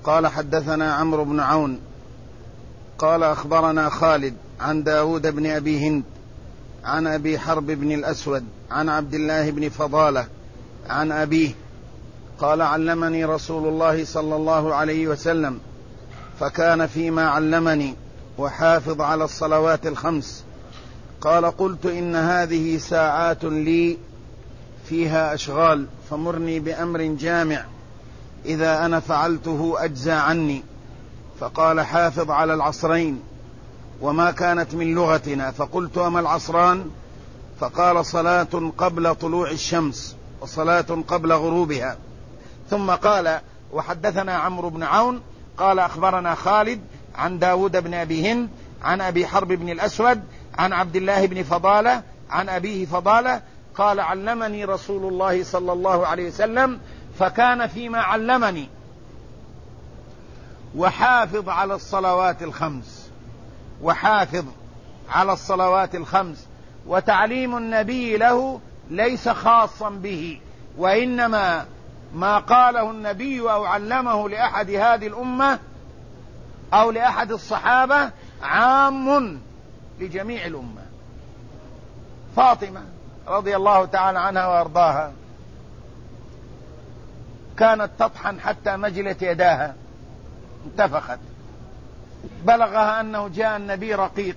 قال حدثنا عمرو بن عون قال أخبرنا خالد عن داود بن أبي هند عن أبي حرب بن الأسود عن عبد الله بن فضالة عن أبيه قال علمني رسول الله صلى الله عليه وسلم فكان فيما علمني وحافظ على الصلوات الخمس. قال قلت إن هذه ساعات لي فيها أشغال فمرني بأمر جامع إذا أنا فعلته أجزى عني. فقال حافظ على العصرين وما كانت من لغتنا. فقلت وما العصران؟ فقال صلاة قبل طلوع الشمس وصلاة قبل غروبها. ثم قال وحدثنا عمرو بن عون قال أخبرنا خالد عن داود بن أبي هند عن أبي حرب بن الأسود عن عبد الله بن فضالة عن أبيه فضالة قال علمني رسول الله صلى الله عليه وسلم فكان فيما علمني وحافظ على الصلوات الخمس. وحافظ على الصلوات الخمس. وتعليم النبي له ليس خاصا به، وإنما ما قاله النبي أو علمه لأحد هذه الأمة أو لأحد الصحابة عام لجميع الأمة. فاطمة رضي الله تعالى عنها وأرضاها كانت تطحن حتى مجلت يداها انتفخت. بلغها أنه جاء النبي رقيق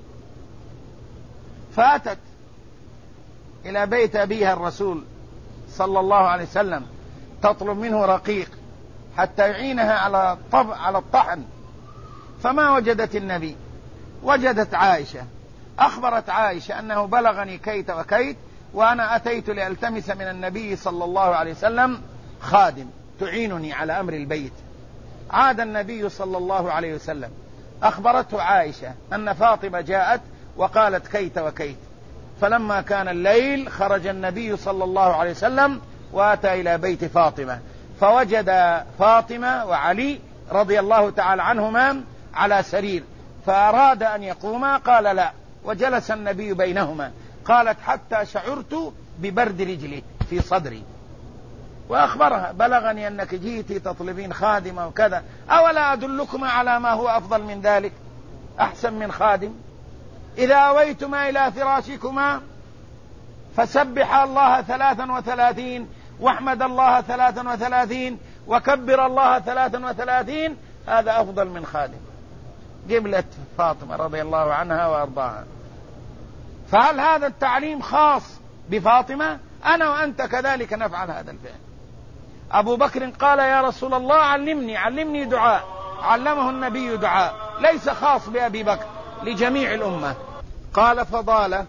فأتت إلى بيت أبيها الرسول صلى الله عليه وسلم تطلب منه رقيق حتى يعينها على الطحن. فما وجدت النبي، وجدت عائشة. أخبرت عائشة أنه بلغني كيت وكيت وأنا أتيت لألتمس من النبي صلى الله عليه وسلم خادم تعينني على أمر البيت. عاد النبي صلى الله عليه وسلم أخبرته عائشة أن فاطمة جاءت وقالت كيت وكيت. فلما كان الليل خرج النبي صلى الله عليه وسلم وأتى إلى بيت فاطمة فوجد فاطمة وعلي رضي الله تعالى عنهما على سرير، فأراد أن يقوما قال لا، وجلس النبي بينهما. قالت حتى شعرت ببرد رجلي في صدري. وأخبرها بلغني أنك جيتي تطلبين خادمة وكذا، أولا أدلكما على ما هو أفضل من ذلك أحسن من خادم؟ إذا أويتما إلى فراشكما فسبح الله 33 واحمد الله 33 وكبر الله 33، هذا أفضل من خادم. قبلت فاطمة رضي الله عنها وأرضاها. فهل هذا التعليم خاص بفاطمة؟ أنا وأنت كذلك نفعل هذا الفعل. أبو بكر قال يا رسول الله علمني دعاء، علمه النبي دعاء ليس خاص بأبي بكر، لجميع الأمة. قال فضالة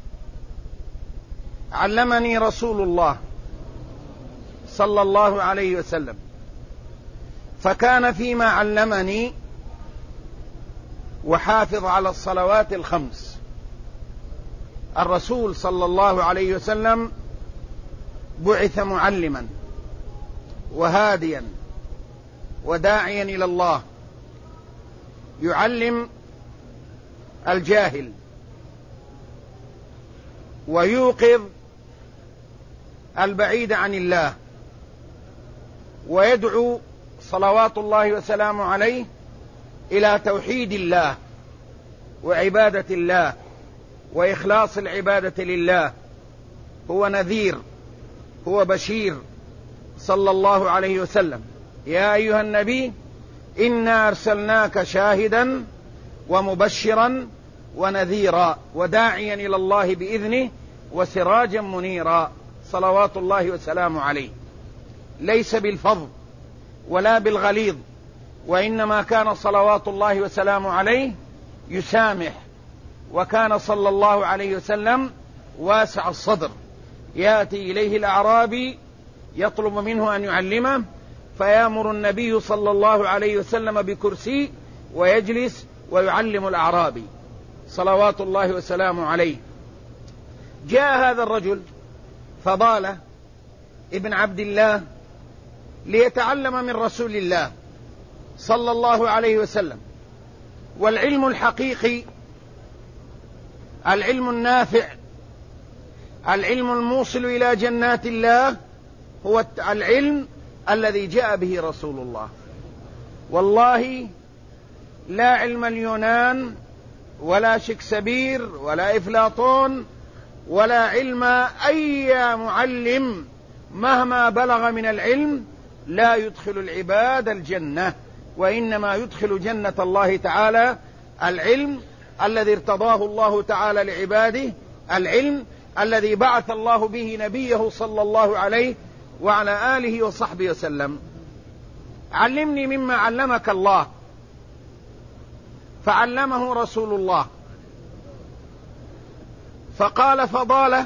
علمني رسول الله صلى الله عليه وسلم فكان فيما علمني وحافظ على الصلوات الخمس. الرسول صلى الله عليه وسلم بعث معلما وهاديا وداعيا إلى الله، يعلم الجاهل ويوقظ البعيد عن الله، ويدعو صلوات الله وسلامه عليه إلى توحيد الله وعبادة الله وإخلاص العبادة لله. هو نذير، هو بشير صلى الله عليه وسلم. يا أيها النبي إنا أرسلناك شاهدا ومبشرا ونذيرا وداعيا إلى الله بإذنه وسراجا منيرا صلوات الله وسلامه عليه. ليس بالفظ ولا بالغليظ، وإنما كان صلوات الله وسلامه عليه يسامح، وكان صلى الله عليه وسلم واسع الصدر. يأتي إليه الأعرابي يطلب منه أن يعلمه فيأمر النبي صلى الله عليه وسلم بكرسي ويجلس ويعلم الأعرابي صلوات الله وسلامه عليه. جاء هذا الرجل فضالة ابن عبد الله ليتعلم من رسول الله صلى الله عليه وسلم. والعلم الحقيقي، العلم النافع، العلم الموصل إلى جنات الله هو العلم الذي جاء به رسول الله والله لا علم اليونان ولا شكسبير ولا إفلاطون ولا علم أي معلم مهما بلغ من العلم لا يدخل العباد الجنة، وإنما يدخل جنة الله تعالى العلم الذي ارتضاه الله تعالى لعباده، العلم الذي بعث الله به نبيه صلى الله عليه وعلى آله وصحبه وسلم. علمني مما علمك الله، فعلمه رسول الله، فقال فضاله،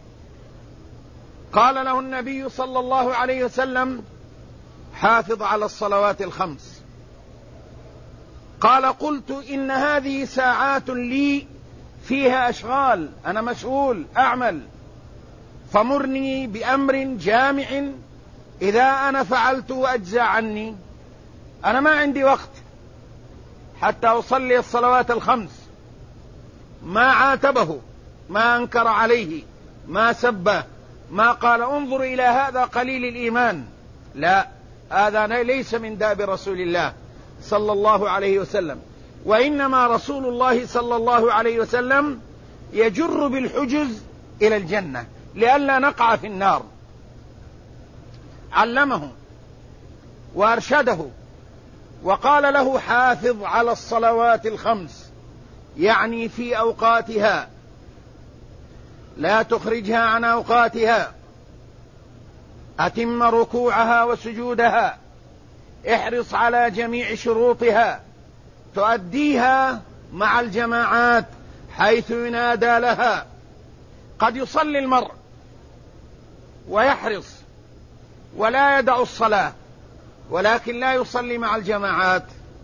قال له النبي صلى الله عليه وسلم: حافظ على الصلوات الخمس. قال: قلت إن هذه ساعات لي فيها أشغال، أنا مسؤول أعمل، فمرني بأمر جامع إذا أنا فعلت أجزى عني، أنا ما عندي وقت حتى أصلي الصلوات الخمس. ما عاتبه، ما أنكر عليه، ما سبه، ما قال انظر إلى هذا قليل الإيمان، لا، هذا ليس من داب رسول الله صلى الله عليه وسلم، وإنما رسول الله صلى الله عليه وسلم يجر بالحجز إلى الجنة لئلا نقع في النار. علمه وأرشده وقال له: حافظ على الصلوات الخمس، يعني في أوقاتها، لا تخرجها عن أوقاتها، أتم ركوعها وسجودها، احرص على جميع شروطها، تؤديها مع الجماعات حيث ينادى لها. قد يصلي المرء ويحرص ولا يدع الصلاة، ولكن لا يصلي مع الجماعات،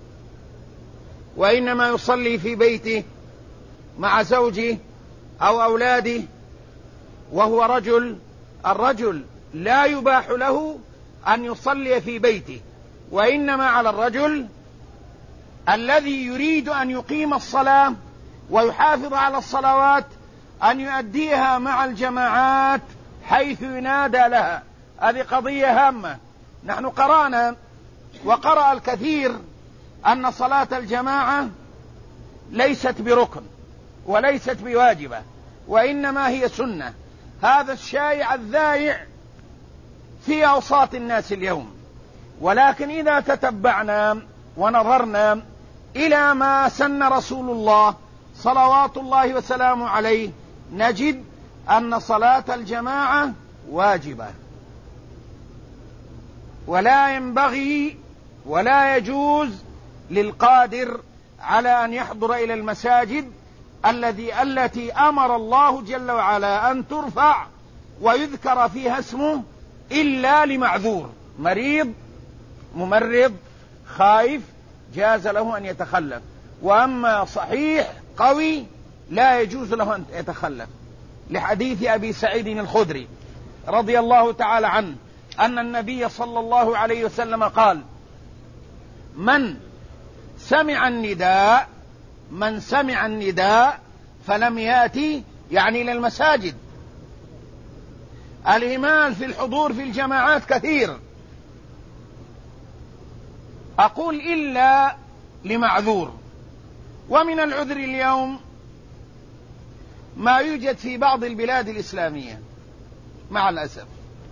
وإنما يصلي في بيته مع زوجه أو أولاده وهو رجل. الرجل لا يباح له أن يصلي في بيته، وإنما على الرجل الذي يريد أن يقيم الصلاة ويحافظ على الصلوات أن يؤديها مع الجماعات حيث ينادى لها. هذه قضية هامة. نحن قرأنا وقرأ الكثير أن صلاة الجماعة ليست بركن وليست بواجبة، وإنما هي سنة. هذا الشائع الذائع في أوساط الناس اليوم. ولكن إذا تتبعنا ونظرنا إلى ما سن رسول الله صلوات الله وسلامه عليه نجد أن صلاة الجماعة واجبة، ولا ينبغي ولا يجوز للقادر على أن يحضر إلى المساجد التي أمر الله جل وعلا أن ترفع ويذكر فيها اسمه إلا لمعذور، مريض، ممرض، خائف، جاز له أن يتخلف. وأما صحيح قوي لا يجوز له أن يتخلف، لحديث أبي سعيد الخدري رضي الله تعالى عنه أن النبي صلى الله عليه وسلم قال: من سمع النداء فلم يأتي، يعني إلى المساجد. الإهمال في الحضور في الجماعات كثير، أقول إلا لمعذور. ومن العذر اليوم ما يوجد في بعض البلاد الإسلامية مع الأسف،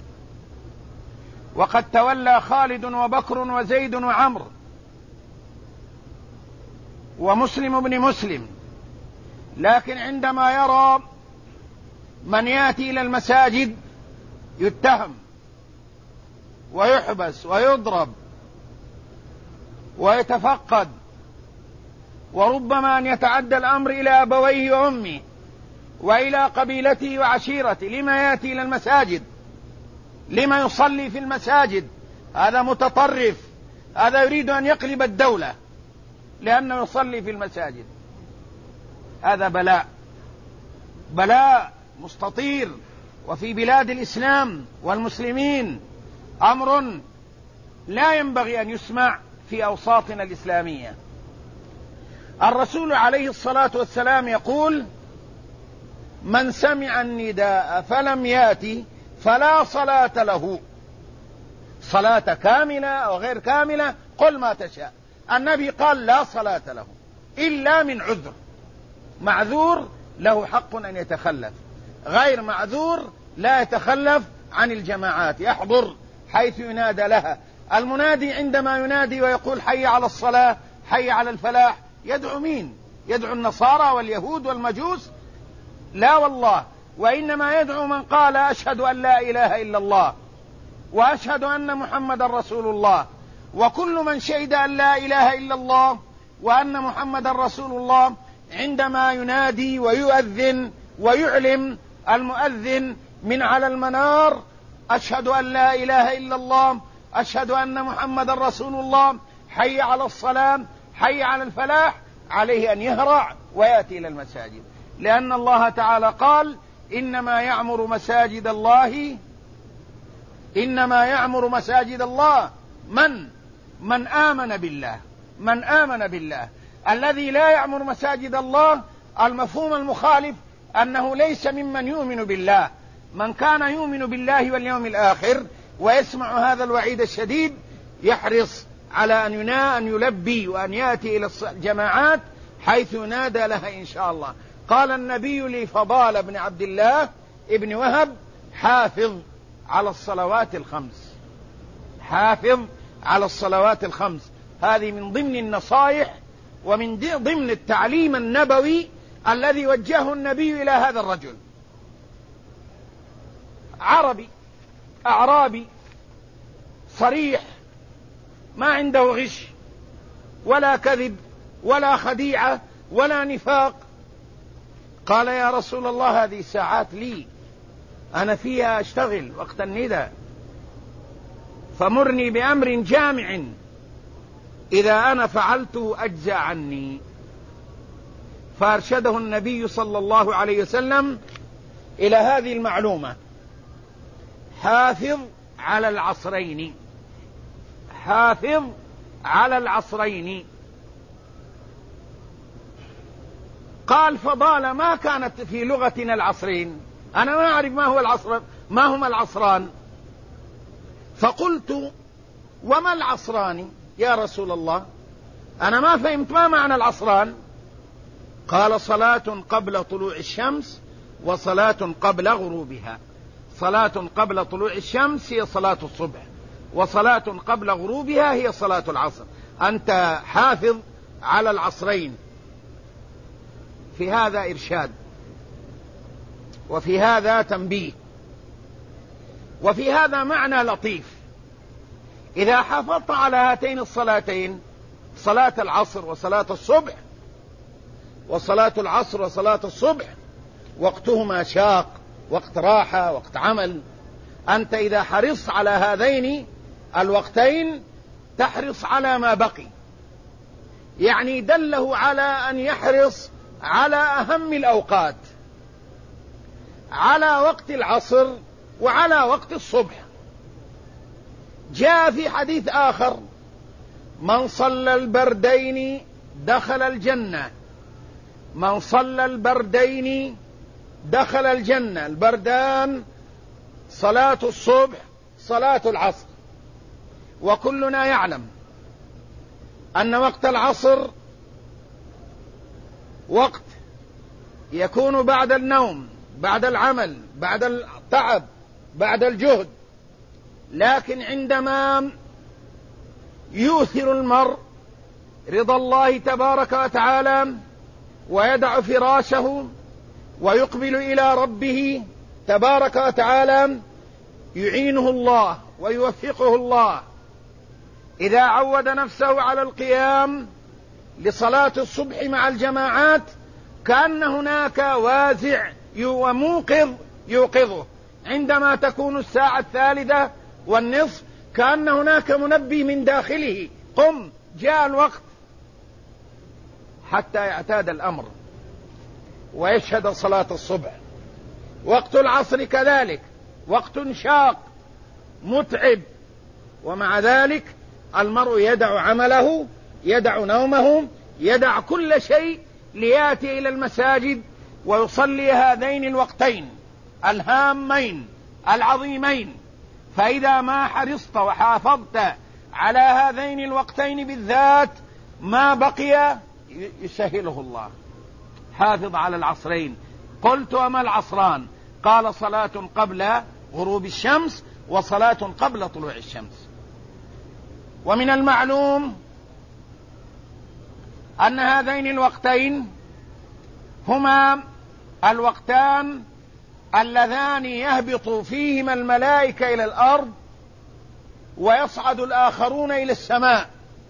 وقد تولى خالد وبكر وزيد وعمر ومسلم بن مسلم، لكن عندما يرى من يأتي إلى المساجد يتهم ويحبس ويضرب ويتفقد، وربما أن يتعدى الأمر إلى أبويه وأمه وإلى قبيلته وعشيرته. لما يأتي إلى المساجد؟ لما يصلي في المساجد؟ هذا متطرف، هذا يريد أن يقلب الدولة لأنه يصلي في المساجد. هذا بلاء مستطير، وفي بلاد الإسلام والمسلمين أمر لا ينبغي أن يسمع في أوساطنا الإسلامية. الرسول عليه الصلاة والسلام يقول: من سمع النداء فلم يأتي فلا صلاة له، صلاة كاملة أو غير كاملة، قل ما تشاء. النبي قال لا صلاة له إلا من عذر. معذور له حق أن يتخلف، غير معذور لا يتخلف عن الجماعات، يحضر حيث ينادى لها. المنادي عندما ينادي ويقول حي على الصلاة حي على الفلاح يدعو مين؟ يدعو النصارى واليهود والمجوس؟ لا والله، وإنما يدعو من قال أشهد أن لا إله إلا الله وأشهد أن محمد رسول الله. وكل من شهد أن لا إله إلا الله وأن محمد رسول الله عندما ينادي ويؤذن ويعلم المؤذن من على المنار أشهد أن لا إله إلا الله أشهد أن محمد رسول الله حي على الصلاة حي على الفلاح، عليه أن يهرع ويأتي إلى المساجد، لأن الله تعالى قال إنما يعمر مساجد الله من آمن بالله. الذي لا يعمر مساجد الله المفهوم المخالف أنه ليس ممن يؤمن بالله. من كان يؤمن بالله واليوم الآخر ويسمع هذا الوعيد الشديد يحرص على أن يلبي وأن يأتي إلى الجماعات حيث ينادى لها إن شاء الله. قال النبي لفضال بن عبد الله ابن وهب حافظ على الصلوات الخمس، حافظ على الصلوات الخمس. هذه من ضمن النصائح ومن ضمن التعليم النبوي الذي وجهه النبي إلى هذا الرجل. عربي أعرابي صريح، ما عنده غش ولا كذب ولا خديعة ولا نفاق. قال يا رسول الله هذه ساعات لي أنا فيها أشتغل وقت الندى، فمرني بأمر جامع إذا أنا فعلت أجزى عني. فأرشده النبي صلى الله عليه وسلم إلى هذه المعلومة: حافظ على العصرين، حافظ على العصرين. قال فضال ما كانت في لغتنا العصرين، أنا ما أعرف ما هما العصران. فقلت وما العصران يا رسول الله؟ أنا ما فهمت ما معنى العصران. قال صلاة قبل طلوع الشمس وصلاة قبل غروبها. صلاة قبل طلوع الشمس هي صلاة الصبح، وصلاة قبل غروبها هي صلاة العصر. أنت حافظ على العصرين. في هذا إرشاد، وفي هذا تنبيه، وفي هذا معنى لطيف. إذا حافظت على هاتين الصلاتين، صلاة العصر وصلاة الصبح، وصلاة العصر وصلاة الصبح وقتهما شاق، وقت راحة، وقت عمل. أنت إذا حرصت على هذين الوقتين تحرص على ما بقي، يعني دله على أن يحرص على أهم الأوقات، على وقت العصر وعلى وقت الصبح. جاء في حديث آخر: من صلى البردين دخل الجنة. من صلى البردين دخل الجنة. البردان صلاة الصبح صلاة العصر. وكلنا يعلم أن وقت العصر وقت يكون بعد النوم، بعد العمل، بعد التعب، بعد الجهد. لكن عندما يؤثر المرء رضا الله تبارك وتعالى ويدع فراشه ويقبل إلى ربه تبارك وتعالى يعينه الله ويوفقه الله. إذا عود نفسه على القيام لصلاة الصبح مع الجماعات كأن هناك وازع وموقظ يوقظه. عندما تكون الساعة 3:30 كأن هناك منبه من داخله: قم جاء الوقت، حتى يعتاد الأمر ويشهد صلاة الصبح. وقت العصر كذلك وقت شاق متعب، ومع ذلك المرء يدع عمله، يدع نومه، يدع كل شيء ليأتي إلى المساجد ويصلي هذين الوقتين الهامين العظيمين. فإذا ما حرصت وحافظت على هذين الوقتين بالذات ما بقي يسهله الله. حافظ على العصرين. قلت وما العصران؟ قال صلاة قبل غروب الشمس وصلاة قبل طلوع الشمس. ومن المعلوم أن هذين الوقتين هما الوقتان اللذان يهبط فيهما الملائكة إلى الأرض ويصعد الآخرون إلى السماء،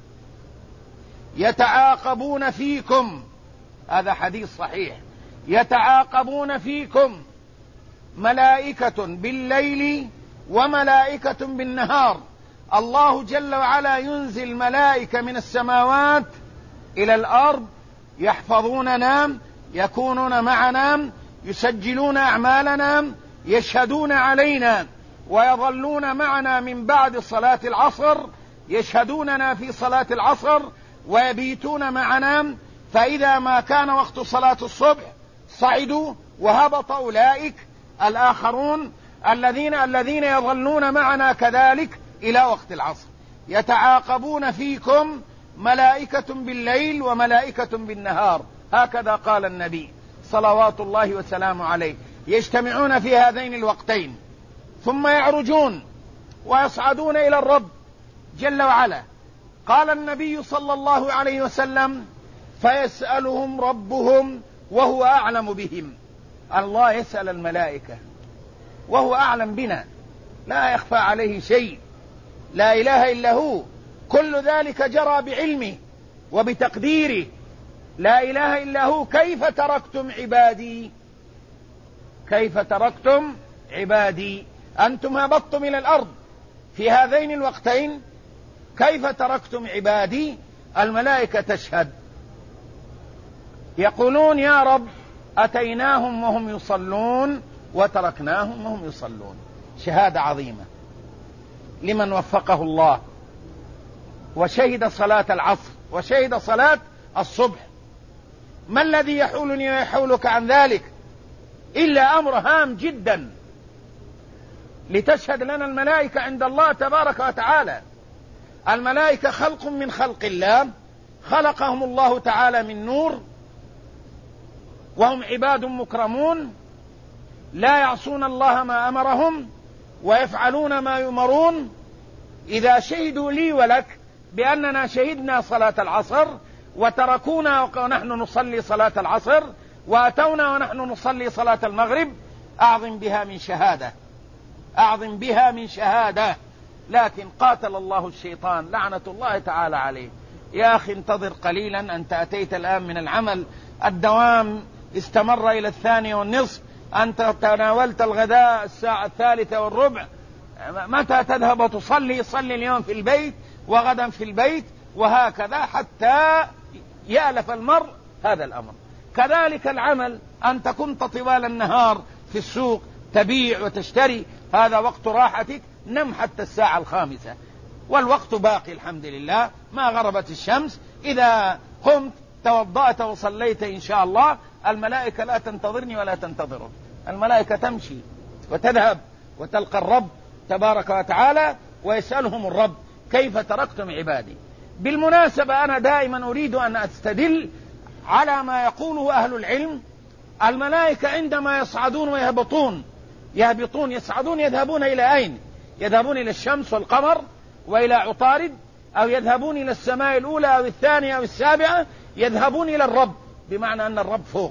يتعاقبون فيكم، هذا حديث صحيح، يتعاقبون فيكم ملائكة بالليل وملائكة بالنهار. الله جل وعلا ينزل ملائكة من السماوات إلى الأرض يحفظوننا، يكونون معنا، يسجلون أعمالنا، يشهدون علينا، ويظلون معنا من بعد صلاة العصر، يشهدوننا في صلاة العصر ويبيتون معنا. فإذا ما كان وقت صلاة الصبح صعدوا وهبط أولئك الآخرون الذين يظلون معنا كذلك إلى وقت العصر. يتعاقبون فيكم ملائكة بالليل وملائكة بالنهار، هكذا قال النبي صلوات الله وسلامه عليه. يجتمعون في هذين الوقتين ثم يعرجون ويصعدون إلى الرب جل وعلا. قال النبي صلى الله عليه وسلم: فيسألهم ربهم وهو أعلم بهم. الله يسأل الملائكة وهو أعلم بنا، لا يخفى عليه شيء، لا إله إلا هو، كل ذلك جرى بعلمه وبتقديره، لا إله إلا هو. كيف تركتم عبادي؟ كيف تركتم عبادي؟ أنتم هبطتم إلى الأرض في هذين الوقتين، كيف تركتم عبادي؟ الملائكة تشهد، يقولون: يا رب أتيناهم وهم يصلون وتركناهم وهم يصلون. شهادة عظيمة لمن وفقه الله وشهد صلاة العصر وشهد صلاة الصبح. ما الذي يحولني ويحولك عن ذلك إلا أمر هام جدا، لتشهد لنا الملائكة عند الله تبارك وتعالى. الملائكة خلق من خلق الله، خلقهم الله تعالى من نور، وهم عباد مكرمون لا يعصون الله ما أمرهم ويفعلون ما يؤمرون. إذا شهدوا لي ولك بأننا شهدنا صلاة العصر وتركونا ونحن نصلي صلاة العصر وأتونا ونحن نصلي صلاة المغرب، أعظم بها من شهادة، أعظم بها من شهادة. لكن قاتل الله الشيطان لعنة الله تعالى عليه. يا أخي انتظر قليلا، أنت أتيت الآن من العمل، الدوام استمر إلى 2:30، أنت تناولت الغداء 3:43، متى تذهب وتصلي؟ صلي اليوم في البيت وغدا في البيت، وهكذا حتى يألف المرء هذا الأمر. كذلك العمل، أنت كنت طوال النهار في السوق تبيع وتشتري، هذا وقت راحتك، نم حتى 5:00 والوقت باقي الحمد لله، ما غربت الشمس. إذا قمت توضأت وصليت إن شاء الله، الملائكة لا تنتظرني ولا تنتظرك، الملائكة تمشي وتذهب وتلقى الرب تبارك وتعالى، ويسألهم الرب: كيف تركتم عبادي؟ بالمناسبة أنا دائما أريد أن أستدل على ما يقوله أهل العلم. الملائكة عندما يصعدون ويهبطون، يصعدون، يذهبون إلى أين؟ يذهبون إلى الشمس والقمر وإلى عطارد، أو يذهبون إلى السماء الأولى أو الثانية أو السابعة، يذهبون إلى الرب، بمعنى أن الرب فوق.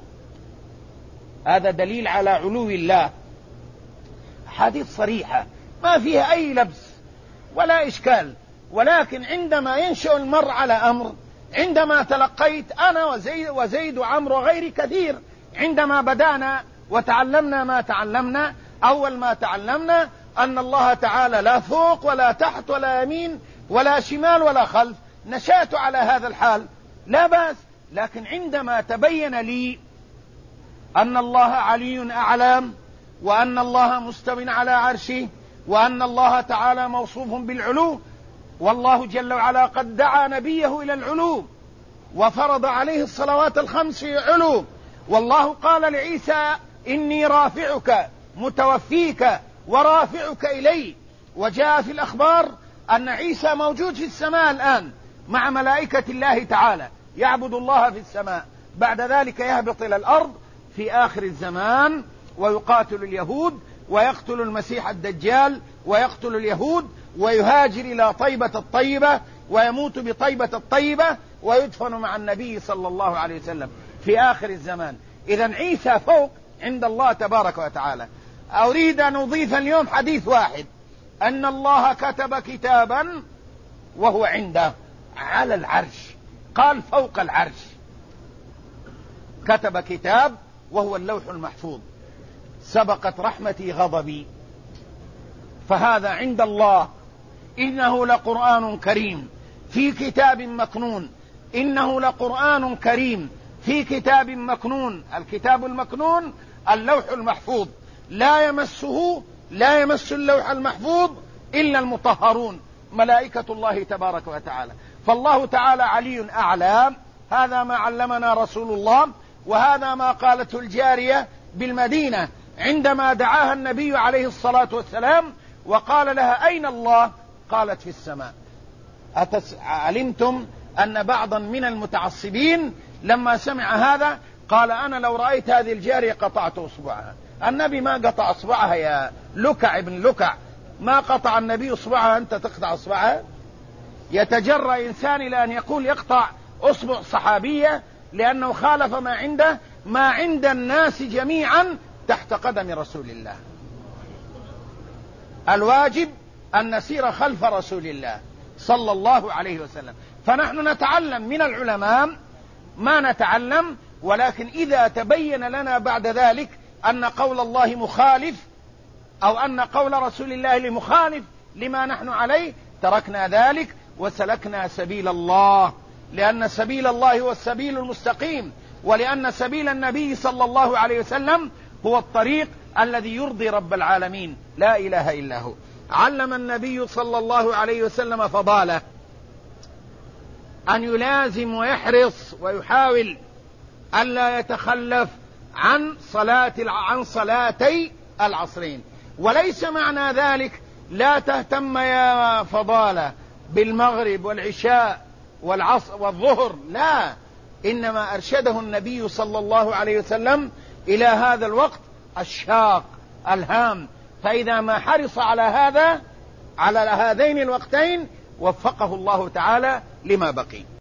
هذا دليل على علو الله، حديث صريحة ما فيها أي لبس ولا إشكال. ولكن عندما ينشأ المرء على أمر، عندما تلقيت أنا وزيد وعمر وغيري كثير، عندما بدأنا وتعلمنا ما تعلمنا، أول ما تعلمنا أن الله تعالى لا فوق ولا تحت ولا يمين ولا شمال ولا خلف، نشأت على هذا الحال لا بأس. لكن عندما تبين لي أن الله علي أعلام، وأن الله مستو على عرشه، وأن الله تعالى موصوف بالعلو، والله جل وعلا قد دعا نبيه إلى العلو وفرض عليه الصلوات الخمس في علو، والله قال لعيسى: إني رافعك متوفيك ورافعك إلي. وجاء في الأخبار أن عيسى موجود في السماء الآن، مع ملائكة الله تعالى يعبد الله في السماء، بعد ذلك يهبط إلى الأرض في آخر الزمان ويقاتل اليهود ويقتل المسيح الدجال ويقتل اليهود ويهاجر إلى طيبة الطيبة ويموت بطيبة الطيبة ويدفن مع النبي صلى الله عليه وسلم في آخر الزمان. إذن عيسى فوق عند الله تبارك وتعالى. أريد أن أضيف اليوم حديث واحد، أن الله كتب كتابا وهو عنده على العرش، قال فوق العرش، كتب كتاب وهو اللوح المحفوظ، سبقت رحمتي غضبي، فهذا عند الله. إنه لقرآن كريم في كتاب مكنون، إنه لقرآن كريم في كتاب مكنون. الكتاب المكنون اللوح المحفوظ، لا يمس اللوح المحفوظ إلا المطهرون، ملائكة الله تبارك وتعالى. فالله تعالى علي أعلى. هذا ما علمنا رسول الله، وهذا ما قالته الجارية بالمدينة عندما دعاها النبي عليه الصلاة والسلام وقال لها أين الله؟ قالت في السماء. علمتم أن بعضا من المتعصبين لما سمع هذا قال أنا لو رأيت هذه الجارية قطعت أصبعها. النبي ما قطع أصبعها يا لكع ابن لكع، ما قطع النبي أصبعها، أنت تقطع أصبعها؟ يتجرأ إنسان إلى أن يقول يقطع أصبع صحابية لأنه خالف ما عند الناس جميعا تحت قدم رسول الله. الواجب أن نسير خلف رسول الله صلى الله عليه وسلم. فنحن نتعلم من العلماء ما نتعلم، ولكن إذا تبين لنا بعد ذلك أن قول الله مخالف أو أن قول رسول الله مخالف لما نحن عليه تركنا ذلك وسلكنا سبيل الله، لأن سبيل الله هو السبيل المستقيم، ولأن سبيل النبي صلى الله عليه وسلم هو الطريق الذي يرضي رب العالمين لا إله إلا هو. علم النبي صلى الله عليه وسلم فضاله أن يلازم ويحرص ويحاول ألا يتخلف عن صلاتي العصرين. وليس معنى ذلك لا تهتم يا فضالة بالمغرب والعشاء والعصر والظهر، لا، إنما أرشده النبي صلى الله عليه وسلم إلى هذا الوقت الشاق الهام، فإذا ما حرص على هذين الوقتين وفقه الله تعالى لما بقي.